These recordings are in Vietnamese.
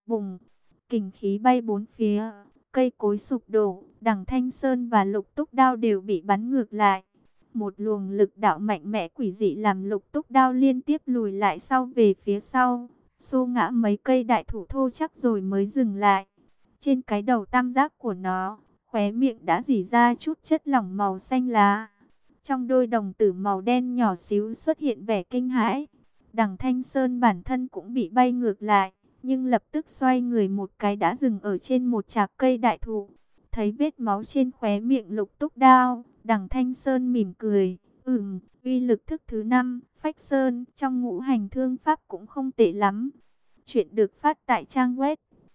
Bùng, kình khí bay bốn phía, cây cối sụp đổ, Đằng Thanh Sơn và Lục Túc Đao đều bị bắn ngược lại. Một luồng lực đạo mạnh mẽ quỷ dị làm Lục Túc Đao liên tiếp lùi lại sau về phía sau, xô ngã mấy cây đại thụ thô chắc rồi mới dừng lại. Trên cái đầu tam giác của nó, khóe miệng đã rỉ ra chút chất lỏng màu xanh lá. Trong đôi đồng tử màu đen nhỏ xíu xuất hiện vẻ kinh hãi. Đằng Thanh Sơn bản thân cũng bị bay ngược lại, nhưng lập tức xoay người một cái đã dừng ở trên một chạc cây đại thụ. Thấy vết máu trên khóe miệng Lục Túc Đao, Đằng Thanh Sơn mỉm cười. Uy lực thức thứ 5, Phách Sơn trong ngũ hành thương pháp cũng không tệ lắm. Chuyện được phát tại trang web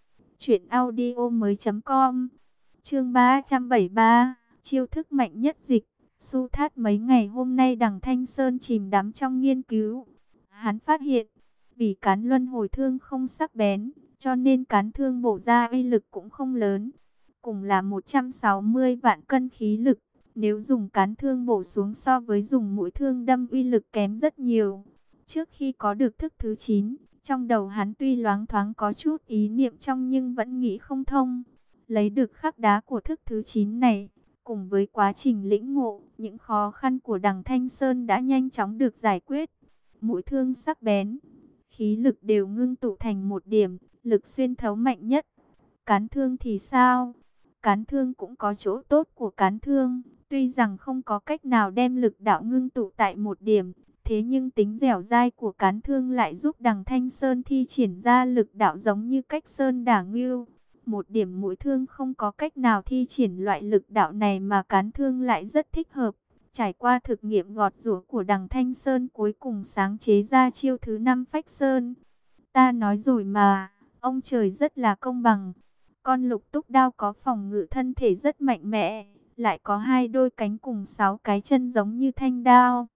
truyệnaudiomoi.com. Chương 373, chiêu thức mạnh nhất dịch. Su Thát mấy ngày hôm nay Đằng Thanh Sơn chìm đắm trong nghiên cứu. Hắn phát hiện, vì cán luân hồi thương không sắc bén, cho nên cán thương bổ ra uy lực cũng không lớn. Cùng là 160 vạn cân khí lực, nếu dùng cán thương bổ xuống so với dùng mũi thương đâm uy lực kém rất nhiều. Trước khi có được thức thứ 9, trong đầu hắn tuy loáng thoáng có chút ý niệm trong nhưng vẫn nghĩ không thông. Lấy được khắc đá của thức thứ 9 này, cùng với quá trình lĩnh ngộ, những khó khăn của Đằng Thanh Sơn đã nhanh chóng được giải quyết. Mũi thương sắc bén, khí lực đều ngưng tụ thành một điểm, lực xuyên thấu mạnh nhất. Cán thương thì sao? Cán thương cũng có chỗ tốt của cán thương, tuy rằng không có cách nào đem lực đạo ngưng tụ tại một điểm, thế nhưng tính dẻo dai của cán thương lại giúp Đằng Thanh Sơn thi triển ra lực đạo giống như cách sơn đả ngưu. Một điểm mũi thương không có cách nào thi triển loại lực đạo này mà cán thương lại rất thích hợp. Trải qua thực nghiệm gọt giũa của Đằng Thanh Sơn cuối cùng sáng chế ra chiêu thứ 5 Phách Sơn. Ta nói rồi mà, ông trời rất là công bằng. Con Lục Túc Đao có phòng ngự thân thể rất mạnh mẽ, lại có 2 đôi cánh cùng 6 cái chân giống như thanh đao.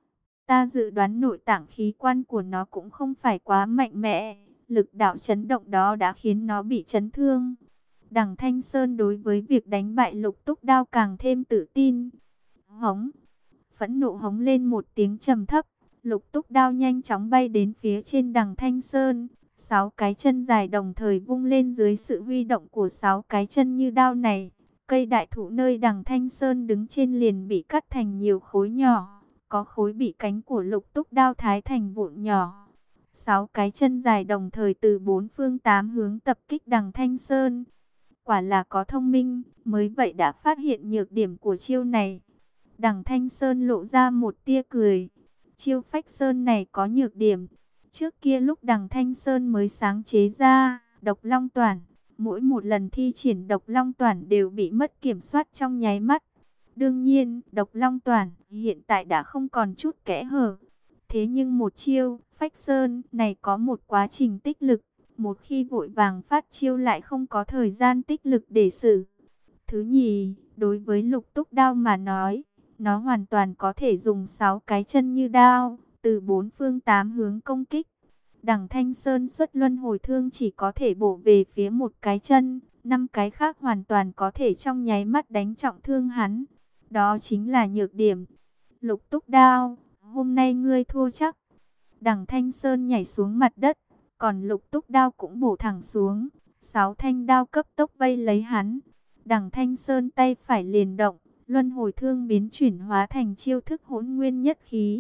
Ta dự đoán nội tạng khí quan của nó cũng không phải quá mạnh mẽ. Lực đạo chấn động đó đã khiến nó bị chấn thương. Đằng Thanh Sơn đối với việc đánh bại Lục Túc Đao càng thêm tự tin. Hống! Phẫn nộ hống lên một tiếng trầm thấp. Lục Túc Đao nhanh chóng bay đến phía trên Đằng Thanh Sơn. 6 cái chân dài đồng thời vung lên dưới sự huy động của 6 cái chân như đao này. Cây đại thụ nơi Đằng Thanh Sơn đứng trên liền bị cắt thành nhiều khối nhỏ. Có khối bị cánh của Lục Túc Đao thái thành vụn nhỏ. 6 cái chân dài đồng thời từ 4 phương 8 hướng tập kích Đằng Thanh Sơn. Quả là có thông minh, mới vậy đã phát hiện nhược điểm của chiêu này. Đằng Thanh Sơn lộ ra một tia cười. Chiêu Phách Sơn này có nhược điểm. Trước kia lúc Đằng Thanh Sơn mới sáng chế ra Độc Long Toản, mỗi một lần thi triển Độc Long Toản đều bị mất kiểm soát trong nháy mắt. Đương nhiên, Độc Long Toản hiện tại đã không còn chút kẽ hở. Thế nhưng một chiêu Phách Sơn này có một quá trình tích lực. Một khi vội vàng phát chiêu lại không có thời gian tích lực để xử. Thứ nhì, đối với Lục Túc Đao mà nói, nó hoàn toàn có thể dùng 6 cái chân như đao, từ 4 phương 8 hướng công kích. Đằng Thanh Sơn xuất luân hồi thương chỉ có thể bổ về phía một cái chân, 5 cái khác hoàn toàn có thể trong nháy mắt đánh trọng thương hắn. Đó chính là nhược điểm. Lục Túc Đao, hôm nay ngươi thua chắc. Đằng Thanh Sơn nhảy xuống mặt đất, còn Lục Túc Đao cũng bổ thẳng xuống. 6 thanh đao cấp tốc vây lấy hắn. Đằng Thanh Sơn tay phải liền động, luân hồi thương biến chuyển hóa thành chiêu thức Hỗn Nguyên Nhất Khí.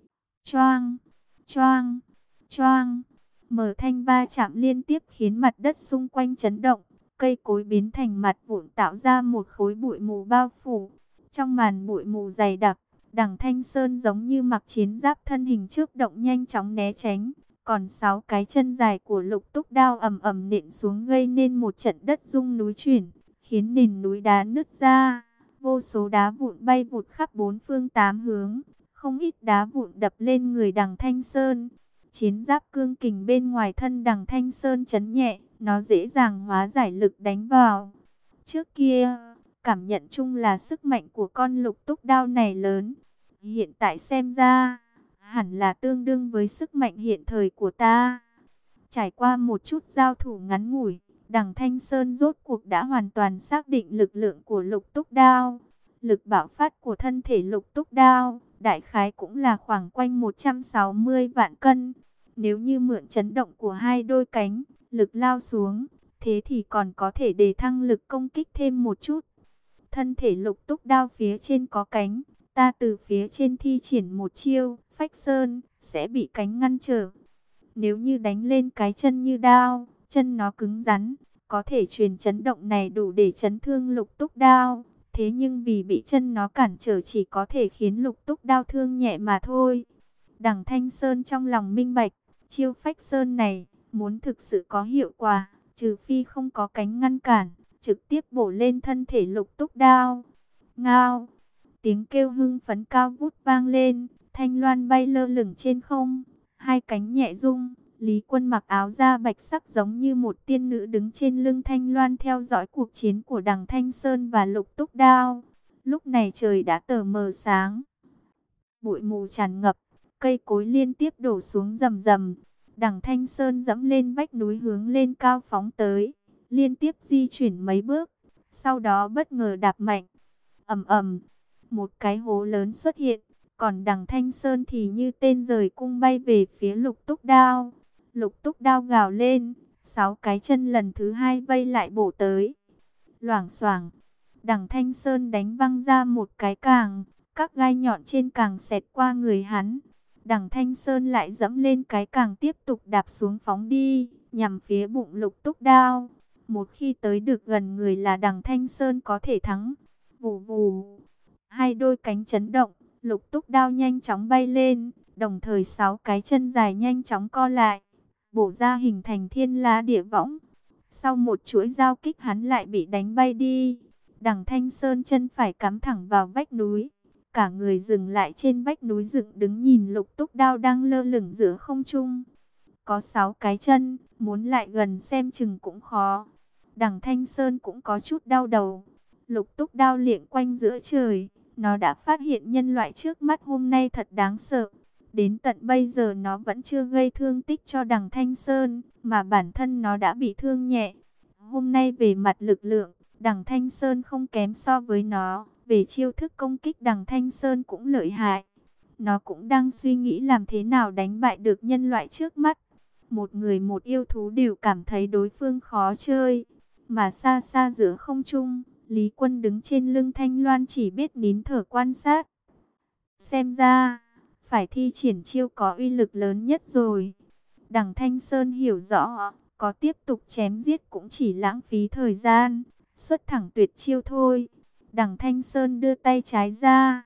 Choang, choang, choang. Mở thanh va chạm liên tiếp khiến mặt đất xung quanh chấn động. Cây cối biến thành mặt vụn tạo ra một khối bụi mù bao phủ. Trong màn bụi mù dày đặc, Đằng Thanh Sơn giống như mặc chiến giáp thân hình chớp động nhanh chóng né tránh. Còn 6 cái chân dài của Lục Túc Đao ầm ầm nện xuống gây nên một trận đất rung núi chuyển, khiến nền núi đá nứt ra. Vô số đá vụn bay vụt khắp 4 phương 8 hướng, không ít đá vụn đập lên người Đằng Thanh Sơn. Chiến giáp cương kình bên ngoài thân Đằng Thanh Sơn chấn nhẹ, nó dễ dàng hóa giải lực đánh vào. Trước kia, cảm nhận chung là sức mạnh của con Lục Túc Đao này lớn. Hiện tại xem ra, hẳn là tương đương với sức mạnh hiện thời của ta. Trải qua một chút giao thủ ngắn ngủi, Đằng Thanh Sơn rốt cuộc đã hoàn toàn xác định lực lượng của Lục Túc Đao. Lực bạo phát của thân thể Lục Túc Đao, đại khái cũng là khoảng quanh 160 vạn cân. Nếu như mượn chấn động của 2 đôi cánh, lực lao xuống, thế thì còn có thể để thăng lực công kích thêm một chút. Thân thể Lục Túc Đao phía trên có cánh, ta từ phía trên thi triển một chiêu, phách sơn, sẽ bị cánh ngăn trở. Nếu như đánh lên cái chân như đao, chân nó cứng rắn, có thể truyền chấn động này đủ để chấn thương Lục Túc Đao. Thế nhưng vì bị chân nó cản trở chỉ có thể khiến Lục Túc Đao thương nhẹ mà thôi. Đằng Thanh Sơn trong lòng minh bạch, chiêu phách sơn này, muốn thực sự có hiệu quả, trừ phi không có cánh ngăn cản, trực tiếp bổ lên thân thể Lục Túc Đao. Ngao, tiếng kêu hưng phấn cao vút vang lên, thanh loan bay lơ lửng trên không, hai cánh nhẹ rung. Lý Quân mặc áo da bạch sắc giống như một tiên nữ đứng trên lưng thanh loan theo dõi cuộc chiến của đằng Thanh Sơn và Lục Túc Đao. Lúc này trời đã tờ mờ sáng, bụi mù tràn ngập, cây cối liên tiếp đổ xuống rầm rầm. Đằng Thanh Sơn dẫm lên vách núi hướng lên cao phóng tới, liên tiếp di chuyển mấy bước, sau đó bất ngờ đạp mạnh. Ầm ầm, một cái hố lớn xuất hiện, còn đằng Thanh Sơn thì như tên giời cung bay về phía Lục Túc Đao. Lục Túc Đao gào lên, 6 cái chân lần thứ hai vây lại bổ tới. Loảng xoảng, đằng Thanh Sơn đánh văng ra một cái càng, các gai nhọn trên càng xẹt qua người hắn. Đằng Thanh Sơn lại dẫm lên cái càng tiếp tục đạp xuống phóng đi, nhằm phía bụng Lục Túc Đao. Một khi tới được gần người là đằng Thanh Sơn có thể thắng. Vù vù, hai đôi cánh chấn động, Lục Túc Đao nhanh chóng bay lên, đồng thời 6 cái chân dài nhanh chóng co lại, bổ ra hình thành thiên la địa võng. Sau một chuỗi giao kích hắn lại bị đánh bay đi. Đằng Thanh Sơn chân phải cắm thẳng vào vách núi, cả người dừng lại trên vách núi dựng đứng nhìn Lục Túc Đao đang lơ lửng giữa không trung. Có 6 cái chân, muốn lại gần xem chừng cũng khó. Đằng Thanh Sơn cũng có chút đau đầu. Lục Túc Đao liệng quanh giữa trời, nó đã phát hiện nhân loại trước mắt hôm nay thật đáng sợ. Đến tận bây giờ nó vẫn chưa gây thương tích cho đằng Thanh Sơn, mà bản thân nó đã bị thương nhẹ. Hôm nay về mặt lực lượng, đằng Thanh Sơn không kém so với nó. Về chiêu thức công kích đằng Thanh Sơn cũng lợi hại. Nó cũng đang suy nghĩ làm thế nào đánh bại được nhân loại trước mắt. Một người một yêu thú đều cảm thấy đối phương khó chơi. Mà xa xa giữa không trung, Lý Quân đứng trên lưng Thanh Loan chỉ biết nín thở quan sát. Xem ra, phải thi triển chiêu có uy lực lớn nhất rồi. Đằng Thanh Sơn hiểu rõ, có tiếp tục chém giết cũng chỉ lãng phí thời gian, xuất thẳng tuyệt chiêu thôi. Đằng Thanh Sơn đưa tay trái ra,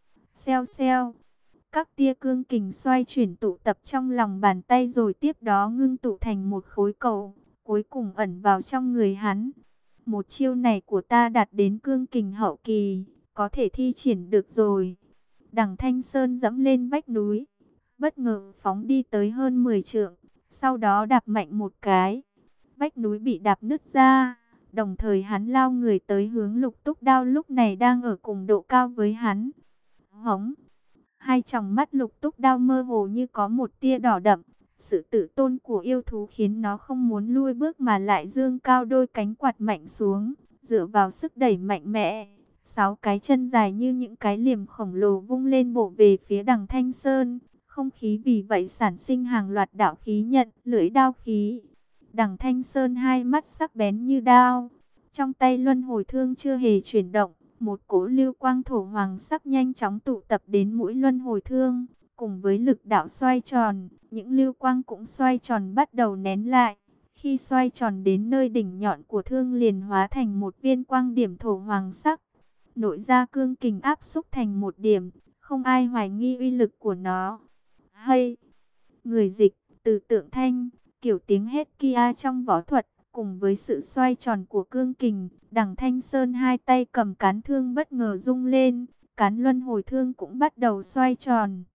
xeo xeo, các tia cương kình xoay chuyển tụ tập trong lòng bàn tay rồi tiếp đó ngưng tụ thành một khối cầu, cuối cùng ẩn vào trong người hắn. Một chiêu này của ta đạt đến cương kình hậu kỳ, có thể thi triển được rồi. Đằng Thanh Sơn dẫm lên vách núi, bất ngờ phóng đi tới hơn 10 trượng, sau đó đạp mạnh một cái. Vách núi bị đạp nứt ra, đồng thời hắn lao người tới hướng Lục Túc Đao lúc này đang ở cùng độ cao với hắn. Hống! Hai tròng mắt Lục Túc Đao mơ hồ như có một tia đỏ đậm. Sự tự tôn của yêu thú khiến nó không muốn lui bước mà lại dương cao đôi cánh quạt mạnh xuống, dựa vào sức đẩy mạnh mẽ. 6 cái chân dài như những cái liềm khổng lồ vung lên bổ về phía đằng Thanh Sơn. Không khí vì vậy sản sinh hàng loạt đạo khí nhận, lưỡi đao khí. Đằng Thanh Sơn hai mắt sắc bén như đao. Trong tay luân hồi thương chưa hề chuyển động. Một cỗ lưu quang thổ hoàng sắc nhanh chóng tụ tập đến mũi luân hồi thương. Cùng với lực đạo xoay tròn, những lưu quang cũng xoay tròn bắt đầu nén lại. Khi xoay tròn đến nơi đỉnh nhọn của thương liền hóa thành một viên quang điểm thổ hoàng sắc. Nội ra cương kình áp xúc thành một điểm, không ai hoài nghi uy lực của nó. Hay! Người dịch, từ tượng thanh, kiểu tiếng hét kia trong võ thuật, cùng với sự xoay tròn của cương kình, đằng Thanh Sơn hai tay cầm cán thương bất ngờ rung lên, cán luân hồi thương cũng bắt đầu xoay tròn.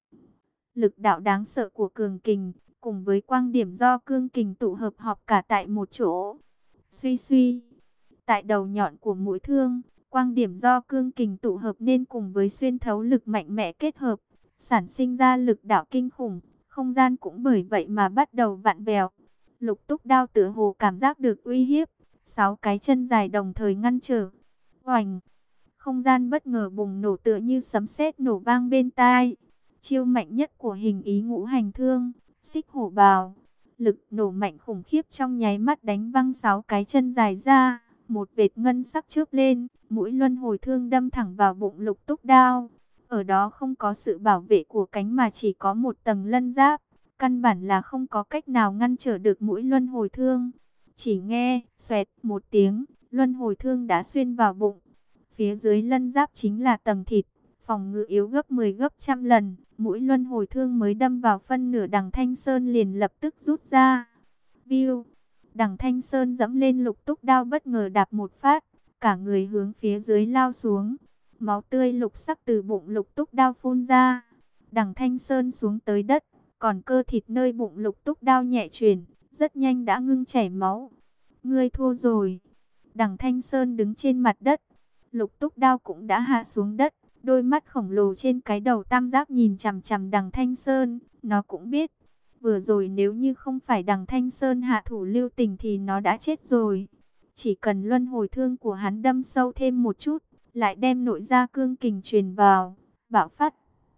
Lực đạo đáng sợ của cường kình, cùng với quang điểm do cương kình tụ hợp họp cả tại một chỗ. Suy suy, tại đầu nhọn của mũi thương, quang điểm do cương kình tụ hợp nên cùng với xuyên thấu lực mạnh mẽ kết hợp, sản sinh ra lực đạo kinh khủng, không gian cũng bởi vậy mà bắt đầu vặn vẹo. Lục Túc Đao tựa hồ cảm giác được uy hiếp, 6 cái chân dài đồng thời ngăn trở. Oành! Không gian bất ngờ bùng nổ tựa như sấm sét nổ vang bên tai. Chiêu mạnh nhất của hình ý ngũ hành thương, xích hổ bào. Lực nổ mạnh khủng khiếp trong nháy mắt đánh văng 6 cái chân dài ra. Một vệt ngân sắc chớp lên, mũi luân hồi thương đâm thẳng vào bụng Lục Túc Đao. Ở đó không có sự bảo vệ của cánh mà chỉ có một tầng lân giáp. Căn bản là không có cách nào ngăn trở được mũi luân hồi thương. Chỉ nghe, xoẹt một tiếng, luân hồi thương đã xuyên vào bụng. Phía dưới lân giáp chính là tầng thịt, phòng ngự yếu gấp 10 gấp trăm lần. Mũi luân hồi thương mới đâm vào phân nửa, Đằng Thanh Sơn liền lập tức rút ra. View, Đằng Thanh Sơn dẫm lên Lục Túc Đao, bất ngờ đạp một phát, cả người hướng phía dưới lao xuống. Máu tươi lục sắc từ bụng Lục Túc Đao phun ra. Đằng Thanh Sơn xuống tới đất, còn cơ thịt nơi bụng Lục Túc Đao nhẹ chuyển, rất nhanh đã ngưng chảy máu. Ngươi thua rồi. Đằng Thanh Sơn đứng trên mặt đất, Lục Túc Đao cũng đã hạ xuống đất. Đôi mắt khổng lồ trên cái đầu tam giác nhìn chằm chằm Đằng Thanh Sơn. Nó cũng biết, vừa rồi nếu như không phải Đằng Thanh Sơn hạ thủ lưu tình thì nó đã chết rồi. Chỉ cần luân hồi thương của hắn đâm sâu thêm một chút, lại đem nội gia cương kình truyền vào, bạo phát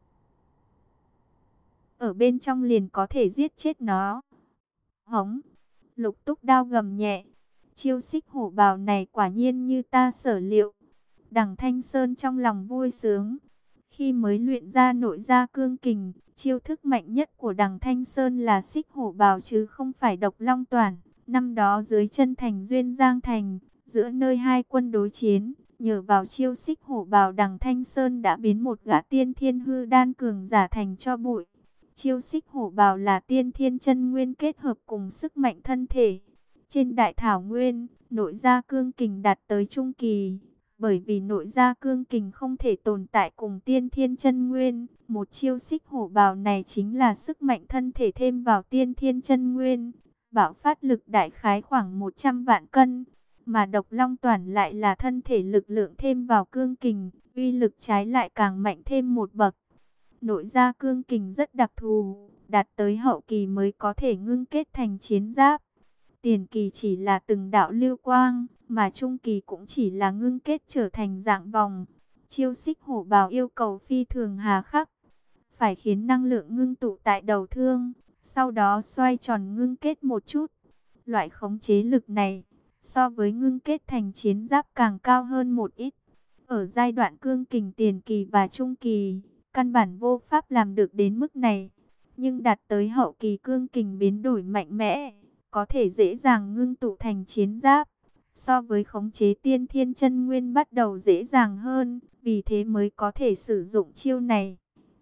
ở bên trong liền có thể giết chết nó. Hống! Lục Túc Đao gầm nhẹ. Chiêu xích hổ bào này quả nhiên như ta sở liệu. Đằng Thanh Sơn trong lòng vui sướng. Khi mới luyện ra nội gia cương kình, chiêu thức mạnh nhất của Đằng Thanh Sơn là xích hổ bào chứ không phải độc long toản. Năm đó dưới chân thành Duyên Giang Thành, giữa nơi hai quân đối chiến, nhờ vào chiêu xích hổ bào, Đằng Thanh Sơn đã biến một gã tiên thiên hư đan cường giả thành cho bụi. Chiêu xích hổ bào là tiên thiên chân nguyên kết hợp cùng sức mạnh thân thể. Trên đại thảo nguyên, nội gia cương kình đạt tới trung kỳ. Bởi vì nội gia cương kình không thể tồn tại cùng tiên thiên chân nguyên, một chiêu xích hổ bào này chính là sức mạnh thân thể thêm vào tiên thiên chân nguyên. Bạo phát lực đại khái khoảng 100 vạn cân, mà độc long toản lại là thân thể lực lượng thêm vào cương kình, uy lực trái lại càng mạnh thêm một bậc. Nội gia cương kình rất đặc thù, đạt tới hậu kỳ mới có thể ngưng kết thành chiến giáp. Tiền kỳ chỉ là từng đạo lưu quang, mà trung kỳ cũng chỉ là ngưng kết trở thành dạng vòng. Chiêu xích hổ bào yêu cầu phi thường hà khắc, phải khiến năng lượng ngưng tụ tại đầu thương, sau đó xoay tròn ngưng kết một chút. Loại khống chế lực này, so với ngưng kết thành chiến giáp càng cao hơn một ít. Ở giai đoạn cương kình tiền kỳ và trung kỳ, căn bản vô pháp làm được đến mức này. Nhưng đạt tới hậu kỳ cương kình biến đổi mạnh mẽ, có thể dễ dàng ngưng tụ thành chiến giáp. So với khống chế tiên thiên chân nguyên bắt đầu dễ dàng hơn, vì thế mới có thể sử dụng chiêu này.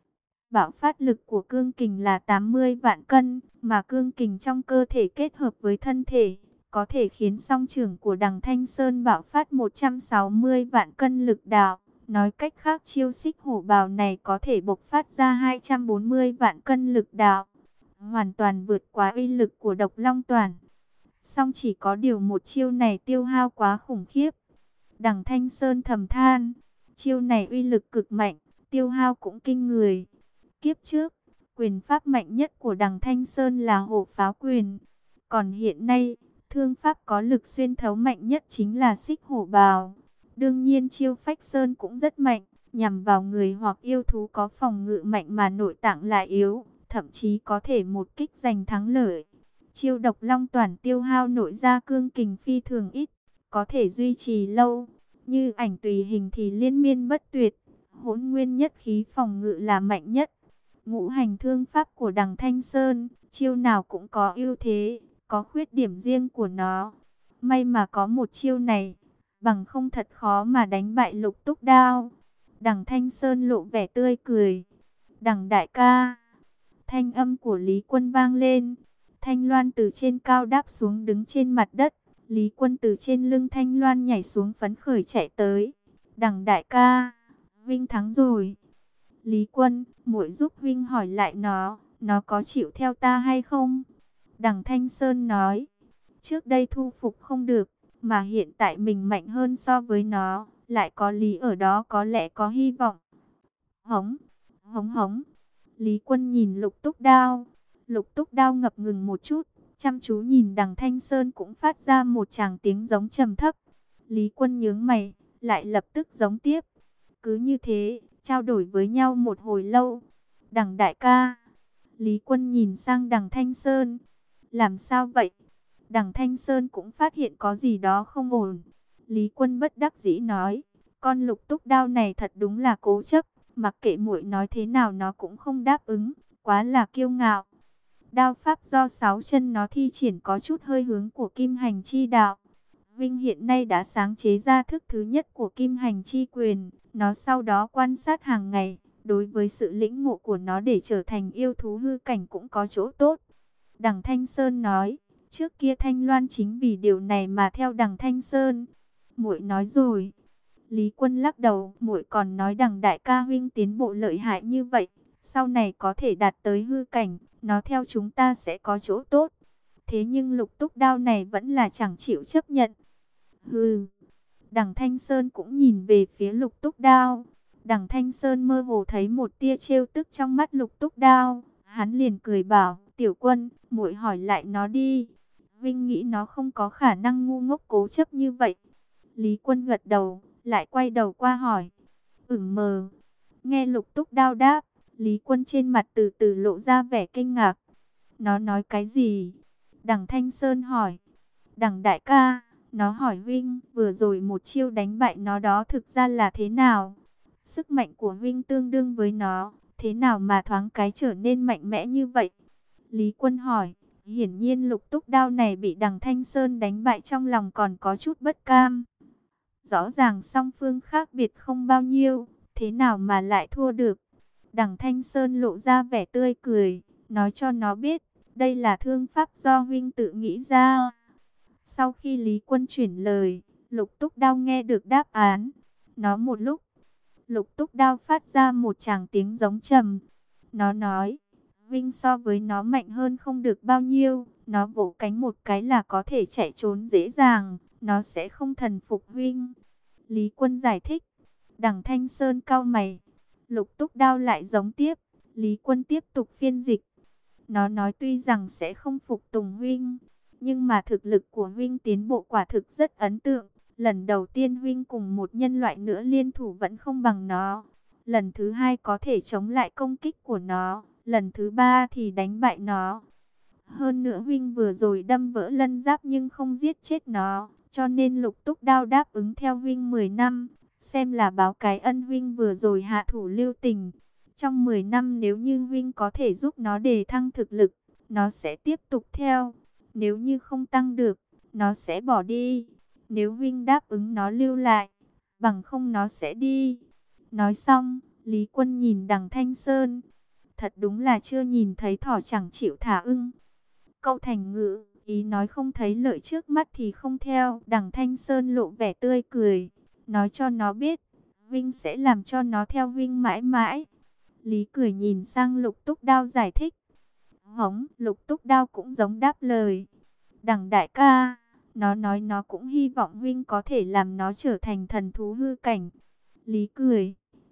Bạo phát lực của cương kình là 80 vạn cân, mà cương kình trong cơ thể kết hợp với thân thể, có thể khiến song trưởng của Đằng Thanh Sơn bạo phát 160 vạn cân lực đạo. Nói cách khác, chiêu xích hổ bào này có thể bộc phát ra 240 vạn cân lực đạo, hoàn toàn vượt quá uy lực của độc long toản. Song chỉ có điều một chiêu này tiêu hao quá khủng khiếp. Đằng Thanh Sơn thầm than, chiêu này uy lực cực mạnh, tiêu hao cũng kinh người. Kiếp trước, quyền pháp mạnh nhất của Đằng Thanh Sơn là Hổ Pháo Quyền. Còn hiện nay, thương pháp có lực xuyên thấu mạnh nhất chính là xích hổ bào. Đương nhiên chiêu Phách Sơn cũng rất mạnh, nhằm vào người hoặc yêu thú có phòng ngự mạnh mà nội tạng lại yếu, thậm chí có thể một kích giành thắng lợi. Chiêu độc long toản tiêu hao nội gia cương kình phi thường ít, có thể duy trì lâu. Như ảnh tùy hình thì liên miên bất tuyệt, hỗn nguyên nhất khí phòng ngự là mạnh nhất. Ngũ hành thương pháp của Đằng Thanh Sơn, chiêu nào cũng có ưu thế, có khuyết điểm riêng của nó. May mà có một chiêu này, bằng không thật khó mà đánh bại Lục Túc Đao. Đằng Thanh Sơn lộ vẻ tươi cười. Đằng đại ca. Thanh âm của Lý Quân vang lên. Thanh Loan từ trên cao đáp xuống đứng trên mặt đất. Lý Quân từ trên lưng Thanh Loan nhảy xuống phấn khởi chạy tới. Đằng đại ca, Vinh thắng rồi. Lý Quân, muội giúp Vinh hỏi lại nó có chịu theo ta hay không? Đằng Thanh Sơn nói, trước đây thu phục không được, mà hiện tại mình mạnh hơn so với nó, lại có lý ở đó, có lẽ có hy vọng. Hống, hống hống. Lý Quân nhìn Lục Túc Đao. Lục Túc Đao ngập ngừng một chút, chăm chú nhìn Đằng Thanh Sơn cũng phát ra một tràng tiếng giống trầm thấp. Lý Quân nhướng mày, lại lập tức giống tiếp. Cứ như thế, trao đổi với nhau một hồi lâu. Đằng đại ca. Lý Quân nhìn sang Đằng Thanh Sơn. Làm sao vậy? Đằng Thanh Sơn cũng phát hiện có gì đó không ổn. Lý Quân bất đắc dĩ nói, con Lục Túc Đao này thật đúng là cố chấp, mặc kệ muội nói thế nào nó cũng không đáp ứng, quá là kiêu ngạo. Đao pháp do 6 chân nó thi triển có chút hơi hướng của Kim Hành Chi đạo. Vinh hiện nay đã sáng chế ra thức thứ nhất của Kim Hành Chi quyền, nó sau đó quan sát hàng ngày, đối với sự lĩnh ngộ của nó để trở thành yêu thú hư cảnh cũng có chỗ tốt. Đằng Thanh Sơn nói, trước kia Thanh Loan chính vì điều này mà theo Đằng Thanh Sơn. Muội nói rồi. Lý Quân lắc đầu, muội còn nói Đằng đại ca huynh tiến bộ lợi hại như vậy, sau này có thể đạt tới hư cảnh, nó theo chúng ta sẽ có chỗ tốt. Thế nhưng Lục Túc Đao này vẫn là chẳng chịu chấp nhận. Hừ. Đằng Thanh Sơn cũng nhìn về phía Lục Túc Đao. Đằng Thanh Sơn mơ hồ thấy một tia trêu tức trong mắt Lục Túc Đao. Hắn liền cười bảo, Tiểu Quân, muội hỏi lại nó đi. Vinh nghĩ nó không có khả năng ngu ngốc cố chấp như vậy. Lý Quân gật đầu, lại quay đầu qua hỏi. Mờ. Nghe Lục Túc Đao đáp, Lý Quân trên mặt từ từ lộ ra vẻ kinh ngạc. Nó nói cái gì? Đằng Thanh Sơn hỏi. Đằng đại ca, nó hỏi Vinh, vừa rồi một chiêu đánh bại nó đó thực ra là thế nào? Sức mạnh của Vinh tương đương với nó, thế nào mà thoáng cái trở nên mạnh mẽ như vậy? Lý Quân hỏi. Hiển nhiên Lục Túc Đao này bị Đằng Thanh Sơn đánh bại trong lòng còn có chút bất cam. Rõ ràng song phương khác biệt không bao nhiêu, thế nào mà lại thua được? Đằng Thanh Sơn lộ ra vẻ tươi cười, nói cho nó biết, đây là thương pháp do huynh tự nghĩ ra. Sau khi Lý Quân chuyển lời, Lục Túc Đao nghe được đáp án. Nó một lúc, Lục Túc Đao phát ra một tràng tiếng giống trầm. Nó nói, Vinh so với nó mạnh hơn không được bao nhiêu, nó vỗ cánh một cái là có thể chạy trốn dễ dàng, nó sẽ không thần phục Vinh. Lý Quân giải thích. Đằng Thanh Sơn cau mày. Lục Túc Đao lại giống tiếp. Lý Quân tiếp tục phiên dịch. Nó nói tuy rằng sẽ không phục tùng huynh, nhưng mà thực lực của huynh tiến bộ quả thực rất ấn tượng. Lần đầu tiên huynh cùng một nhân loại nữa liên thủ vẫn không bằng nó. Lần thứ hai có thể chống lại công kích của nó. Lần thứ ba thì đánh bại nó. Hơn nữa huynh vừa rồi đâm vỡ lân giáp nhưng không giết chết nó. Cho nên Lục Túc Đao đáp ứng theo huynh 10 năm. Xem là báo cái ân huynh vừa rồi hạ thủ lưu tình. Trong 10 năm nếu như huynh có thể giúp nó đề thăng thực lực, nó sẽ tiếp tục theo. Nếu như không tăng được, nó sẽ bỏ đi. Nếu huynh đáp ứng nó lưu lại, bằng không nó sẽ đi. Nói xong, Lý Quân nhìn Đằng Thanh Sơn. Thật đúng là chưa nhìn thấy thỏ chẳng chịu thả ưng. Câu thành ngữ, ý nói không thấy lợi trước mắt thì không theo. Đằng Thanh Sơn lộ vẻ tươi cười, nói cho nó biết, Vinh sẽ làm cho nó theo Vinh mãi mãi. Lý cười nhìn sang Lục Túc Đao giải thích. Hống, Lục Túc Đao cũng giống đáp lời. Đằng đại ca, nó nói nó cũng hy vọng Vinh có thể làm nó trở thành thần thú hư cảnh. Lý cười.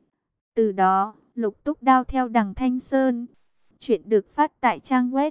Từ đó, Lục Túc Đao theo Đằng Thanh Sơn. Chuyện được phát tại trang web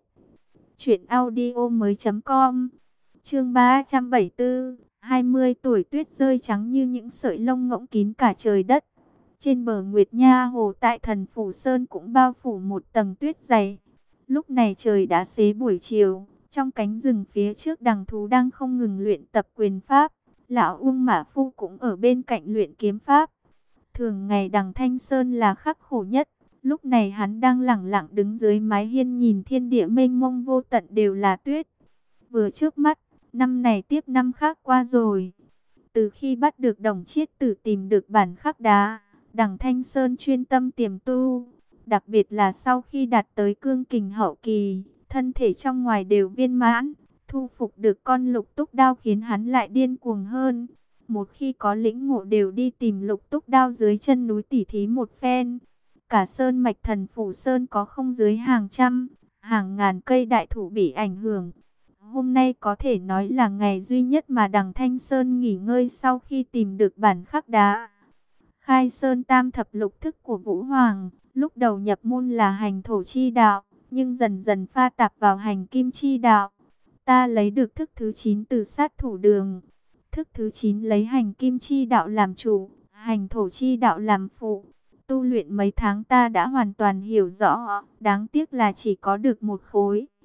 truyệnaudiomoi.com. Chương 374, 20 tuổi tuyết rơi trắng như những sợi lông ngỗng kín cả trời đất. Trên bờ Nguyệt Nha Hồ tại Thần Phủ Sơn cũng bao phủ một tầng tuyết dày. Lúc này trời đã xế buổi chiều, trong cánh rừng phía trước đằng thú đang không ngừng luyện tập quyền pháp. Lão Uông Mã Phu cũng ở bên cạnh luyện kiếm pháp. Thường ngày Đằng Thanh Sơn là khắc khổ nhất. Lúc này hắn đang lẳng lặng đứng dưới mái hiên nhìn thiên địa mênh mông vô tận đều là tuyết. Vừa trước mắt, năm này tiếp năm khác qua rồi. Từ khi bắt được Đồng Chiết Tử tìm được bản khắc đá, Đằng Thanh Sơn chuyên tâm tiềm tu. Đặc biệt là sau khi đạt tới cương kình hậu kỳ, thân thể trong ngoài đều viên mãn. Thu phục được con Lục Túc Đao khiến hắn lại điên cuồng hơn. Một khi có lĩnh ngộ đều đi tìm Lục Túc Đao dưới chân núi tỉ thí một phen. Cả sơn mạch Thần Phủ Sơn có không dưới hàng trăm, hàng ngàn cây đại thụ bị ảnh hưởng. Hôm nay có thể nói là ngày duy nhất mà Đằng Thanh Sơn nghỉ ngơi sau khi tìm được bản khắc đá. Khai Sơn Tam Thập Lục thức của Vũ Hoàng, lúc đầu nhập môn là hành thổ chi đạo, nhưng dần dần pha tạp vào hành kim chi đạo. Ta lấy được thức thứ 9 từ Sát Thủ Đường. Thức thứ 9 lấy hành kim chi đạo làm chủ, hành thổ chi đạo làm phụ. Tu luyện mấy tháng ta đã hoàn toàn hiểu rõ, đáng tiếc là chỉ có được một khối.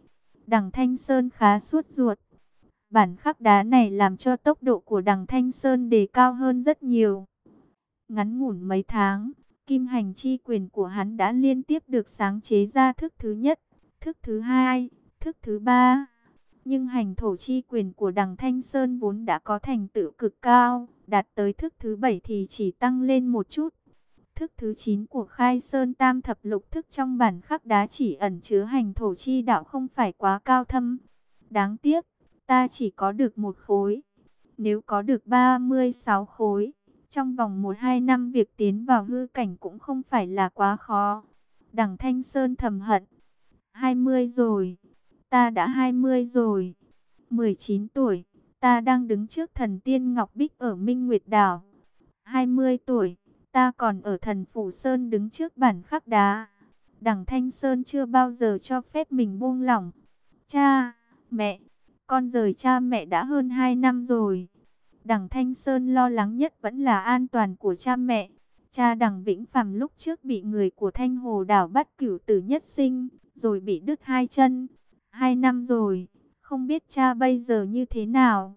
Đằng Thanh Sơn khá sốt ruột. Bản khắc đá này làm cho tốc độ của Đằng Thanh Sơn đề cao hơn rất nhiều. Ngắn ngủn mấy tháng, kim hành chi quyền của hắn đã liên tiếp được sáng chế ra thức thứ nhất, thức thứ hai, thức thứ ba. Nhưng hành thổ chi quyền của Đằng Thanh Sơn vốn đã có thành tựu cực cao, đạt tới thức thứ 7 thì chỉ tăng lên một chút. Thức thứ 9 của Khai Sơn Tam Thập Lục thức trong bản khắc đá chỉ ẩn chứa hành thổ chi đạo không phải quá cao thâm. Đáng tiếc, ta chỉ có được một khối. Nếu có được 36 khối, trong vòng 1-2 năm việc tiến vào hư cảnh cũng không phải là quá khó. Đằng Thanh Sơn thầm hận. 20 rồi, ta đã 20 rồi. 19 tuổi, ta đang đứng trước thần tiên Ngọc Bích ở Minh Nguyệt Đảo. 20 tuổi, ta còn ở thần Phủ Sơn đứng trước bản khắc đá. Đằng Thanh Sơn chưa bao giờ cho phép mình buông lỏng. Cha, mẹ, con rời cha mẹ đã hơn 2 năm rồi. Đằng Thanh Sơn lo lắng nhất vẫn là an toàn của cha mẹ. Cha Đằng Vĩnh Phàm lúc trước bị người của Thanh Hồ Đảo bắt cửu tử nhất sinh, rồi bị đứt 2 chân. 2 năm rồi, không biết cha bây giờ như thế nào.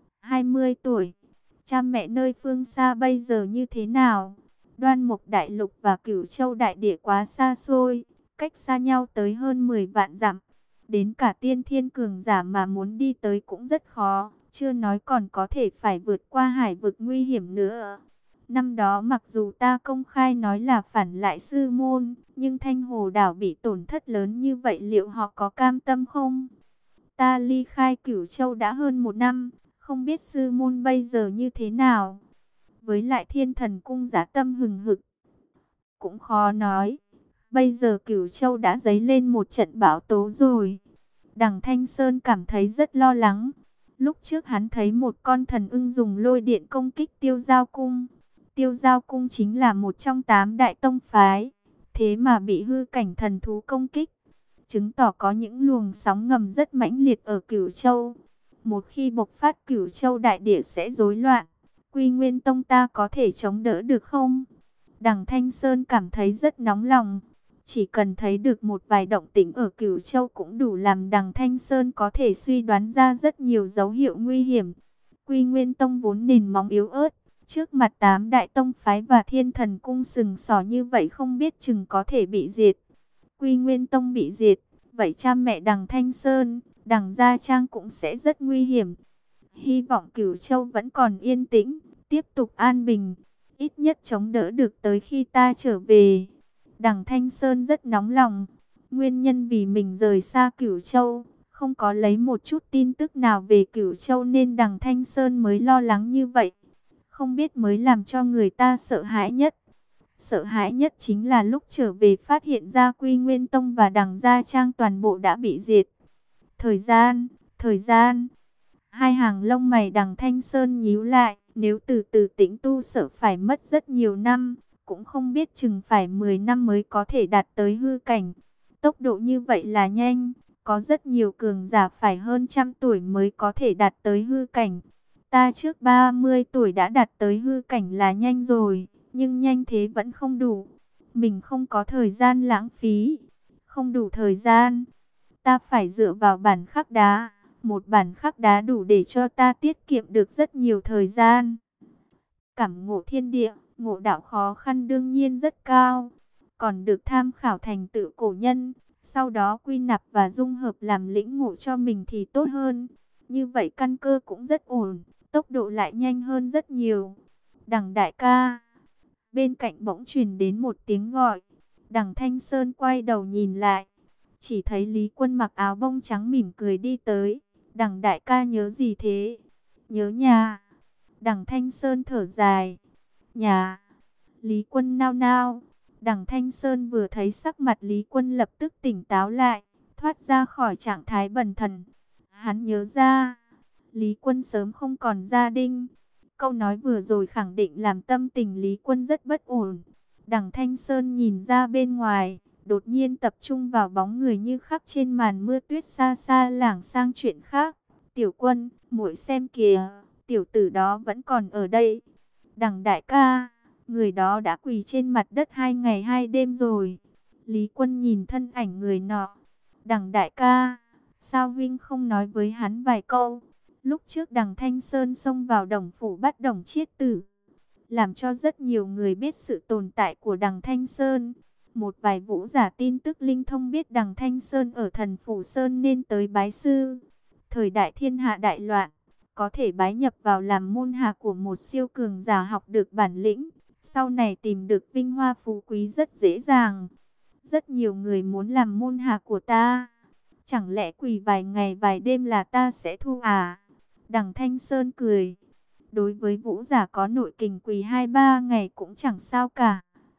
20 tuổi, cha mẹ nơi phương xa bây giờ như thế nào? Đoan Mục Đại Lục và Cửu Châu Đại Địa quá xa xôi, cách xa nhau tới hơn 10 vạn dặm. Đến cả tiên thiên cường giả mà muốn đi tới cũng rất khó, chưa nói còn có thể phải vượt qua hải vực nguy hiểm nữa. Năm đó mặc dù ta công khai nói là phản lại sư môn, nhưng Thanh Hồ Đảo bị tổn thất lớn như vậy liệu họ có cam tâm không? Ta ly khai Cửu Châu đã hơn 1 năm, không biết sư môn bây giờ như thế nào. Với lại Thiên Thần Cung giá tâm hừng hực, cũng khó nói. Bây giờ Cửu Châu đã dấy lên một trận bão tố rồi. Đằng Thanh Sơn cảm thấy rất lo lắng. Lúc trước hắn thấy một con thần ưng dùng lôi điện công kích Tiêu Giao Cung. Tiêu Giao Cung chính là một trong 8 đại tông phái. Thế mà bị hư cảnh thần thú công kích, chứng tỏ có những luồng sóng ngầm rất mãnh liệt ở Cửu Châu. Một khi bộc phát Cửu Châu đại địa sẽ rối loạn. Quy Nguyên Tông ta có thể chống đỡ được không? Đằng Thanh Sơn cảm thấy rất nóng lòng. Chỉ cần thấy được một vài động tĩnh ở Cửu Châu cũng đủ làm Đằng Thanh Sơn có thể suy đoán ra rất nhiều dấu hiệu nguy hiểm. Quy Nguyên Tông vốn nền móng yếu ớt, trước mặt 8 đại tông phái và Thiên Thần Cung sừng sỏ như vậy không biết chừng có thể bị diệt. Quy Nguyên Tông bị diệt, vậy cha mẹ Đằng Thanh Sơn, Đằng Gia Trang cũng sẽ rất nguy hiểm. Hy vọng Cửu Châu vẫn còn yên tĩnh, tiếp tục an bình, ít nhất chống đỡ được tới khi ta trở về. Đằng Thanh Sơn rất nóng lòng, nguyên nhân vì mình rời xa Cửu Châu, không có lấy một chút tin tức nào về Cửu Châu nên Đằng Thanh Sơn mới lo lắng như vậy. Không biết mới làm cho người ta sợ hãi nhất. Sợ hãi nhất chính là lúc trở về phát hiện ra Quy Nguyên Tông và Đằng Gia Trang toàn bộ đã bị diệt. Thời gian. Hai hàng lông mày Đằng Thanh Sơn nhíu lại, nếu từ từ tĩnh tu sợ phải mất rất nhiều năm, cũng không biết chừng phải 10 năm mới có thể đạt tới hư cảnh. Tốc độ như vậy là nhanh, có rất nhiều cường giả phải hơn 100 tuổi mới có thể đạt tới hư cảnh. Ta trước 30 tuổi đã đạt tới hư cảnh là nhanh rồi, nhưng nhanh thế vẫn không đủ. Mình không có thời gian lãng phí, không đủ thời gian. Ta phải dựa vào bản khắc đá. Một bản khắc đá đủ để cho ta tiết kiệm được rất nhiều thời gian. Cảm ngộ thiên địa, ngộ đạo khó khăn đương nhiên rất cao. Còn được tham khảo thành tựu cổ nhân, sau đó quy nạp và dung hợp làm lĩnh ngộ cho mình thì tốt hơn. Như vậy căn cơ cũng rất ổn, tốc độ lại nhanh hơn rất nhiều. Đằng đại ca, bên cạnh bỗng truyền đến một tiếng gọi. Đằng Thanh Sơn quay đầu nhìn lại, chỉ thấy Lý Quân mặc áo bông trắng mỉm cười đi tới. Đằng đại ca nhớ gì thế? Nhớ nhà. Đằng Thanh Sơn thở dài. Nhà. Lý Quân nao nao. Đằng Thanh Sơn vừa thấy sắc mặt Lý Quân lập tức tỉnh táo lại, thoát ra khỏi trạng thái bần thần. Hắn nhớ ra, Lý Quân sớm không còn gia đình. Câu nói vừa rồi khẳng định làm tâm tình Lý Quân rất bất ổn. Đằng Thanh Sơn nhìn ra bên ngoài, đột nhiên tập trung vào bóng người như khắc trên màn mưa tuyết xa xa lảng sang chuyện khác. Tiểu Quân, muội xem kìa, tiểu tử đó vẫn còn ở đây. Đằng đại ca, người đó đã quỳ trên mặt đất 2 ngày 2 đêm rồi. Lý Quân nhìn thân ảnh người nọ. Đằng đại ca, Sao Vinh không nói với hắn vài câu? Lúc trước Đằng Thanh Sơn xông vào Đồng phủ bắt Đồng Chiết Tử, làm cho rất nhiều người biết sự tồn tại của Đằng Thanh Sơn. Một vài vũ giả tin tức linh thông biết Đằng Thanh Sơn ở Thần Phủ Sơn nên tới bái sư. Thời đại thiên hạ đại loạn, có thể bái nhập vào làm môn hạ của một siêu cường giả học được bản lĩnh, sau này tìm được vinh hoa phú quý rất dễ dàng. Rất nhiều người muốn làm môn hạ của ta. Chẳng lẽ quỳ vài ngày vài đêm là ta sẽ thu à? Đằng Thanh Sơn cười. Đối với vũ giả có nội kình quỳ 2-3 ngày cũng chẳng sao cả.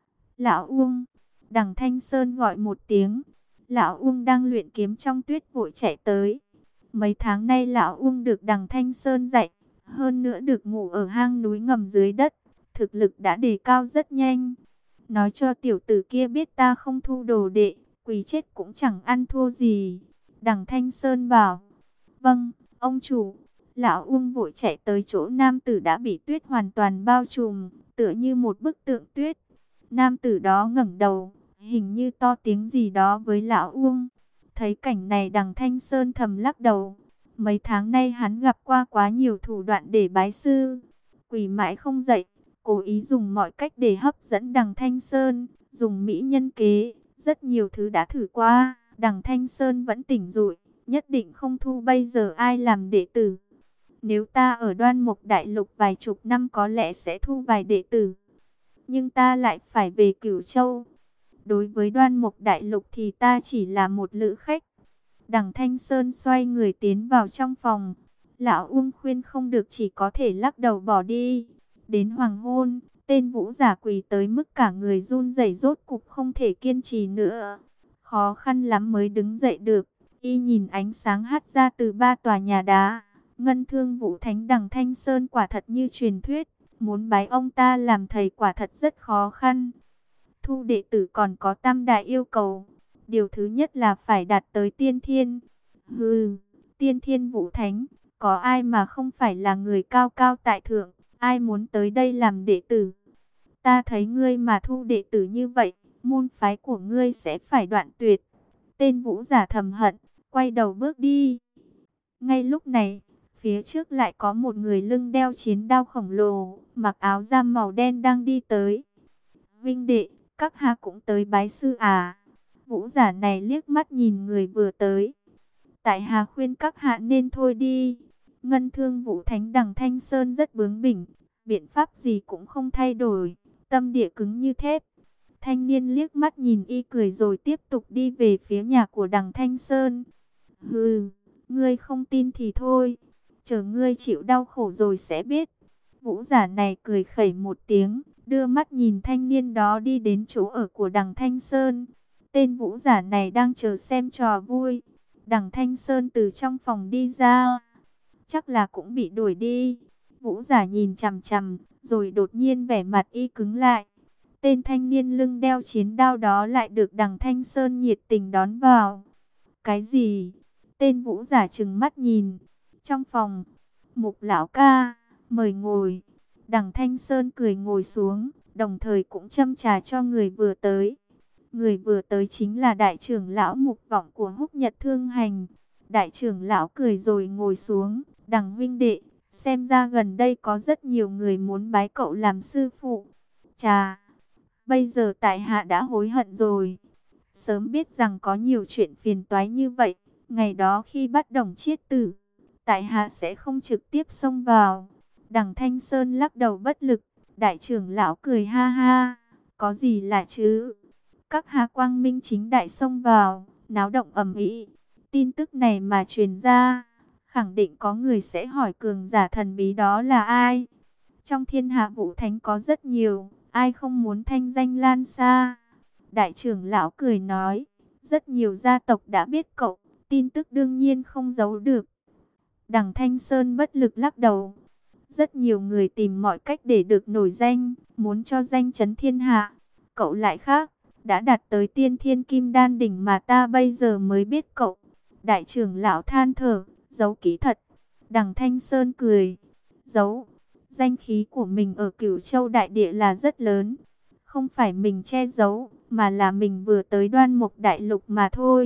Lão Uông. Đằng Thanh Sơn gọi một tiếng. Lão Uông đang luyện kiếm trong tuyết vội chạy tới. Mấy tháng nay Lão Uông được Đằng Thanh Sơn dạy. Hơn nữa được ngủ ở hang núi ngầm dưới đất. Thực lực đã đề cao rất nhanh. Nói cho tiểu tử kia biết ta không thu đồ đệ. Quỳ chết cũng chẳng ăn thua gì. Đằng Thanh Sơn bảo. Vâng, ông chủ. Lão Uông vội chạy tới chỗ nam tử đã bị tuyết hoàn toàn bao trùm, tựa như một bức tượng tuyết. Nam tử đó ngẩng đầu, hình như to tiếng gì đó với Lão Uông. Thấy cảnh này Đằng Thanh Sơn thầm lắc đầu. Mấy tháng nay hắn gặp qua quá nhiều thủ đoạn để bái sư. Quỳ mãi không dậy, cố ý dùng mọi cách để hấp dẫn Đằng Thanh Sơn, dùng mỹ nhân kế, rất nhiều thứ đã thử qua. Đằng Thanh Sơn vẫn tỉnh rụi, nhất định không thu bây giờ ai làm đệ tử. Nếu ta ở Đoan Mộc Đại Lục vài chục năm có lẽ sẽ thu vài đệ tử. Nhưng ta lại phải về Cửu Châu. Đối với Đoan Mộc Đại Lục thì ta chỉ là một lữ khách. Đằng Thanh Sơn xoay người tiến vào trong phòng. Lão Uông khuyên không được chỉ có thể lắc đầu bỏ đi. Đến hoàng hôn, tên vũ giả quỳ tới mức cả người run rẩy rốt cục không thể kiên trì nữa. Khó khăn lắm mới đứng dậy được. Y nhìn ánh sáng hắt ra từ 3 tòa nhà đá. Ngân Thương Vũ Thánh Đằng Thanh Sơn quả thật như truyền thuyết, muốn bái ông ta làm thầy quả thật rất khó khăn. Thu đệ tử còn có tam đại yêu cầu. Điều thứ nhất là phải đạt tới tiên thiên. Hừ, tiên thiên Vũ Thánh, có ai mà không phải là người cao cao tại thượng, ai muốn tới đây làm đệ tử. Ta thấy ngươi mà thu đệ tử như vậy, môn phái của ngươi sẽ phải đoạn tuyệt. Tên vũ giả thầm hận, quay đầu bước đi. Ngay lúc này, phía trước lại có một người lưng đeo chiến đao khổng lồ, mặc áo lam màu đen đang đi tới. Vinh đệ, các hạ cũng tới bái sư à? Vũ giả này liếc mắt nhìn người vừa tới. Tại hạ khuyên các hạ nên thôi đi. Ngân Thương Vũ Thánh Đằng Thanh Sơn rất bướng bỉnh, biện pháp gì cũng không thay đổi, tâm địa cứng như thép. Thanh niên liếc mắt nhìn y cười rồi tiếp tục đi về phía nhà của Đằng Thanh Sơn. Hừ, ngươi không tin thì thôi, chờ ngươi chịu đau khổ rồi sẽ biết. Vũ giả này cười khẩy một tiếng, đưa mắt nhìn thanh niên đó đi đến chỗ ở của Đằng Thanh Sơn. Tên vũ giả này đang chờ xem trò vui. Đằng Thanh Sơn từ trong phòng đi ra, chắc là cũng bị đuổi đi. Vũ giả nhìn chằm chằm, rồi đột nhiên vẻ mặt y cứng lại. Tên thanh niên lưng đeo chiến đao đó lại được Đằng Thanh Sơn nhiệt tình đón vào. Cái gì? Tên vũ giả trừng mắt nhìn. Trong phòng, Mục lão ca, mời ngồi. Đằng Thanh Sơn cười ngồi xuống, đồng thời cũng châm trà cho người vừa tới. Người vừa tới chính là đại trưởng lão Mục Vọng của Húc Nhật Thương Hành. Đại trưởng lão cười rồi ngồi xuống. Đằng huynh đệ, xem ra gần đây có rất nhiều người muốn bái cậu làm sư phụ. Chà, bây giờ tại hạ đã hối hận rồi. Sớm biết rằng có nhiều chuyện phiền toái như vậy, ngày đó khi bắt Đồng Chiết Tử, tại hạ sẽ không trực tiếp xông vào. Đằng Thanh Sơn lắc đầu bất lực. Đại trưởng lão cười ha ha, có gì lạ chứ? Các hạ quang minh chính đại xông vào, náo động ầm ĩ. Tin tức này mà truyền ra, khẳng định có người sẽ hỏi cường giả thần bí đó là ai. Trong thiên hạ Vũ Thánh có rất nhiều, ai không muốn thanh danh lan xa. Đại trưởng lão cười nói, rất nhiều gia tộc đã biết cậu, tin tức đương nhiên không giấu được. Đằng Thanh Sơn bất lực lắc đầu. Rất nhiều người tìm mọi cách để được nổi danh, muốn cho danh chấn thiên hạ. Cậu lại khác, đã đạt tới tiên thiên kim đan đỉnh mà ta bây giờ mới biết cậu. Đại trưởng lão than thở, giấu kỹ thật. Đằng Thanh Sơn cười, giấu. Danh khí của mình ở Cửu Châu đại địa là rất lớn. Không phải mình che giấu, mà là mình vừa tới Đoan Mộc Đại Lục mà thôi.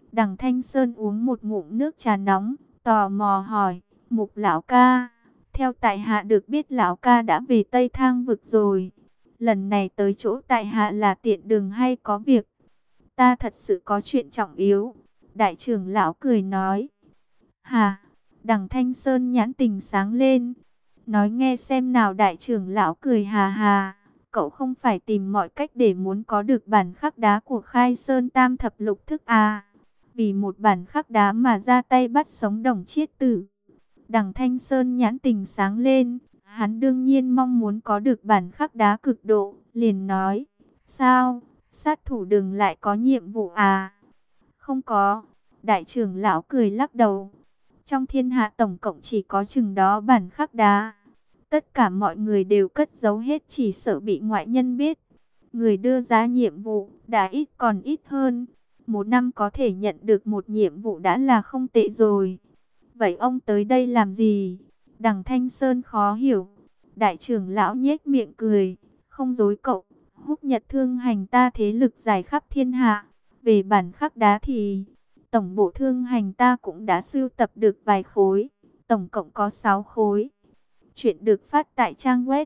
Đằng Thanh Sơn uống một ngụm nước trà nóng, tò mò hỏi, Mục lão ca, theo tại hạ được biết lão ca đã về Tây Thang vực rồi. Lần này tới chỗ tại hạ là tiện đường hay có việc? Ta thật sự có chuyện trọng yếu. Đại trưởng lão cười nói. Hà, đằng Thanh Sơn nhãn tình sáng lên. Nói nghe xem nào. Đại trưởng lão cười hà hà. Cậu không phải tìm mọi cách để muốn có được bản khắc đá của Khai Sơn Tam Thập Lục Thức à? Vì một bản khắc đá mà ra tay bắt sống Đồng Chiết Tử. Đằng Thanh Sơn nhãn tình sáng lên. Hắn đương nhiên mong muốn có được bản khắc đá cực độ. Liền nói. Sao? Sát thủ đừng lại có nhiệm vụ à? Không có. Đại trưởng lão cười lắc đầu. Trong thiên hạ tổng cộng chỉ có chừng đó bản khắc đá. Tất cả mọi người đều cất giấu hết, chỉ sợ bị ngoại nhân biết. Người đưa ra nhiệm vụ đã ít còn ít hơn. Một năm có thể nhận được một nhiệm vụ đã là không tệ rồi. Vậy ông tới đây làm gì? Đằng Thanh Sơn khó hiểu. Đại trưởng lão nhếch miệng cười. Không dối cậu. Húc Nhật Thương Hành ta thế lực dài khắp thiên hạ. Về bản khắc đá thì tổng bộ Thương Hành ta cũng đã sưu tập được vài khối. Tổng cộng có 6 khối. Chuyện được phát tại trang web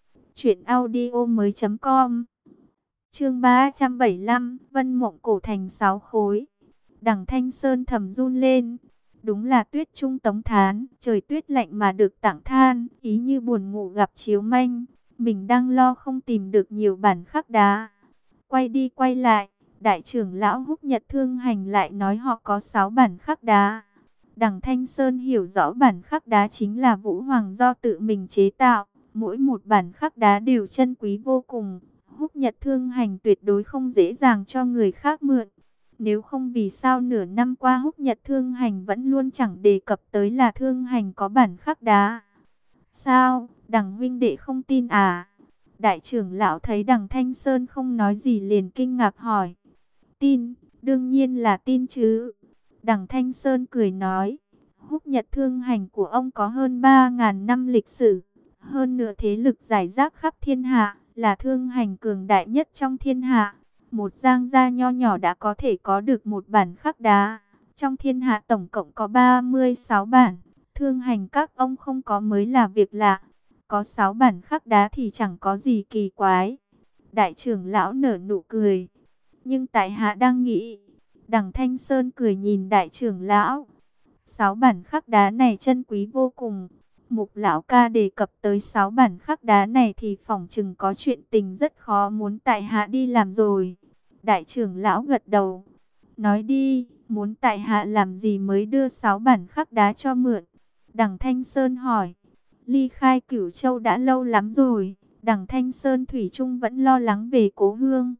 truyệnaudiomoi.com. Chương 375, Vân Mộng Cổ Thành 6 khối. Đằng Thanh Sơn thầm run lên. Đúng là tuyết trung tống thán, trời tuyết lạnh mà được tặng than, ý như buồn ngủ gặp chiếu manh. Mình đang lo không tìm được nhiều bản khắc đá. Quay đi quay lại, đại trưởng lão Húc Nhật Thương Hành lại nói họ có 6 bản khắc đá. Đằng Thanh Sơn hiểu rõ bản khắc đá chính là Vũ Hoàng do tự mình chế tạo. Mỗi một bản khắc đá đều chân quý vô cùng. Húc Nhật Thương Hành tuyệt đối không dễ dàng cho người khác mượn. Nếu không vì sao nửa năm qua Húc Nhật Thương Hành vẫn luôn chẳng đề cập tới là Thương Hành có bản khắc đá. Sao, đằng huynh đệ không tin à? Đại trưởng lão thấy đằng Thanh Sơn không nói gì liền kinh ngạc hỏi. Tin, đương nhiên là tin chứ. Đằng Thanh Sơn cười nói. Húc Nhật Thương Hành của ông có hơn 3.000 năm lịch sử. Hơn nữa thế lực giải rác khắp thiên hạ, là thương hành cường đại nhất trong thiên hạ. Một giang gia nho nhỏ đã có thể có được một bản khắc đá. Trong thiên hạ tổng cộng có 36 bản. Thương hành các ông không có mới là việc lạ. Có 6 bản khắc đá thì chẳng có gì kỳ quái. Đại trưởng lão nở nụ cười. Nhưng tại hạ đang nghĩ. Đằng Thanh Sơn cười nhìn đại trưởng lão. 6 bản khắc đá này chân quý vô cùng. Mục lão ca đề cập tới 6 bản khắc đá này thì phỏng chừng có chuyện tình rất khó muốn tại hạ đi làm rồi. Đại trưởng lão gật đầu. Nói đi, muốn tại hạ làm gì mới đưa 6 bản khắc đá cho mượn? Đằng Thanh Sơn hỏi. Ly khai Cửu Châu đã lâu lắm rồi. Đằng Thanh Sơn thủy chung vẫn lo lắng về cố hương.